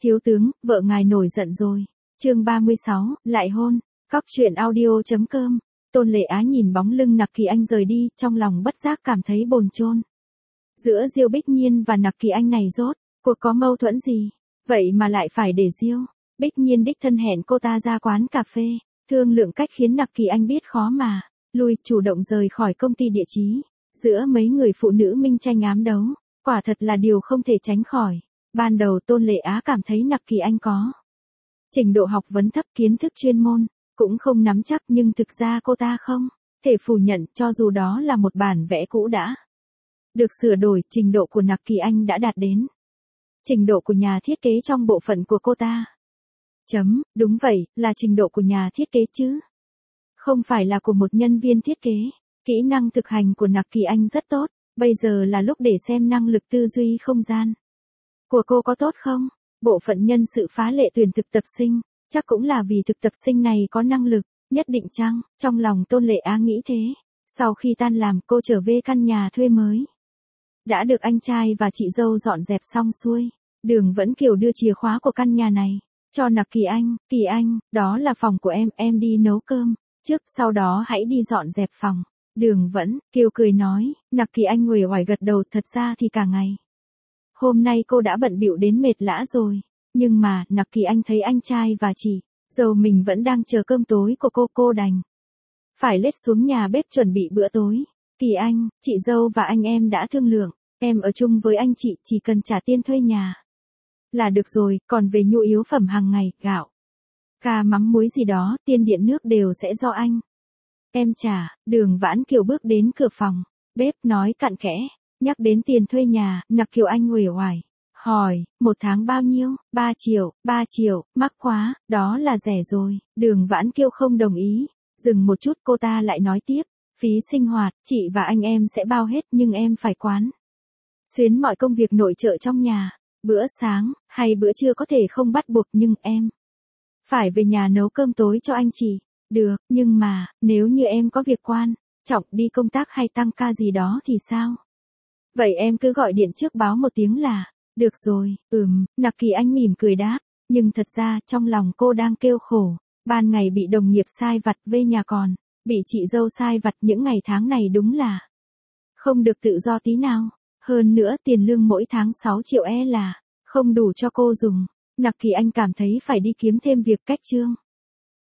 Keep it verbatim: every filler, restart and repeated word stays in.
Thiếu tướng, vợ ngài nổi giận rồi. Chương ba mươi sáu, lại hôn. Cóc truyện audio chấm com. Tôn Lệ Á nhìn bóng lưng Nặc Kỳ Anh rời đi, trong lòng bất giác cảm thấy bồn chồn. Giữa Diêu Bích Nhiên và Nặc Kỳ Anh này rốt cuộc có mâu thuẫn gì? Vậy mà lại phải để Diêu Bích Nhiên đích thân hẹn cô ta ra quán cà phê, thương lượng cách khiến Nặc Kỳ Anh biết khó mà lui, chủ động rời khỏi công ty địa chí. Giữa mấy người phụ nữ minh tranh ám đấu, quả thật là điều không thể tránh khỏi. Ban đầu Tôn Lệ Á cảm thấy Nặc Kỳ Anh có trình độ học vấn thấp, kiến thức chuyên môn cũng không nắm chắc, nhưng thực ra cô ta không thể phủ nhận, cho dù đó là một bản vẽ cũ đã được sửa đổi, trình độ của Nặc Kỳ Anh đã đạt đến trình độ của nhà thiết kế trong bộ phận của cô ta. Chấm, đúng vậy, là trình độ của nhà thiết kế chứ không phải là của một nhân viên thiết kế. Kỹ năng thực hành của Nặc Kỳ Anh rất tốt, bây giờ là lúc để xem năng lực tư duy không gian của cô có tốt không. Bộ phận nhân sự phá lệ tuyển thực tập sinh, chắc cũng là vì thực tập sinh này có năng lực nhất định chăng? Trong lòng Tôn Lệ Á nghĩ thế. Sau khi tan làm, cô trở về căn nhà thuê mới đã được anh trai và chị dâu dọn dẹp xong xuôi. Đường Vẫn Kiều đưa chìa khóa của căn nhà này cho Nặc Kỳ Anh. Kỳ Anh, đó là phòng của em, em đi nấu cơm trước, sau đó hãy đi dọn dẹp phòng. Đường Vẫn Kiều cười nói. Nặc Kỳ Anh uể oải gật đầu, thật ra thì cả ngày hôm nay cô đã bận bịu đến mệt lã rồi, nhưng mà Nặc Kỳ Anh thấy anh trai và chị dâu mình vẫn đang chờ cơm tối của cô, cô đành phải lết xuống nhà bếp chuẩn bị bữa tối. Kỳ Anh, chị dâu và anh em đã thương lượng, em ở chung với anh chị, chỉ cần trả tiền thuê nhà là được rồi, còn về nhu yếu phẩm hàng ngày, gạo, cà mắm muối gì đó, tiền điện nước đều sẽ do anh em trả. Đường Vãn Kiều bước đến cửa phòng bếp nói cặn kẽ. Nhắc đến tiền thuê nhà, Nặc Kiều Anh uể oải hỏi, một tháng bao nhiêu? ba triệu, ba triệu, mắc quá, đó là rẻ rồi. Đường Vãn Kiều không đồng ý. Dừng một chút, cô ta lại nói tiếp, phí sinh hoạt, chị và anh em sẽ bao hết, nhưng em phải quán xuyến mọi công việc nội trợ trong nhà. Bữa sáng, hay bữa trưa có thể không bắt buộc, nhưng em phải về nhà nấu cơm tối cho anh chị. Được, nhưng mà, nếu như em có việc quan trọng, đi công tác hay tăng ca gì đó thì sao? Vậy em cứ gọi điện trước báo một tiếng là được rồi. Ừm, Nặc Kỳ Anh mỉm cười đáp, nhưng thật ra trong lòng cô đang kêu khổ. Ban ngày bị đồng nghiệp sai vặt, về nhà còn bị chị dâu sai vặt, những ngày tháng này đúng là không được tự do tí nào. Hơn nữa tiền lương mỗi tháng sáu triệu e là không đủ cho cô dùng. Nặc Kỳ Anh cảm thấy phải đi kiếm thêm việc cách trương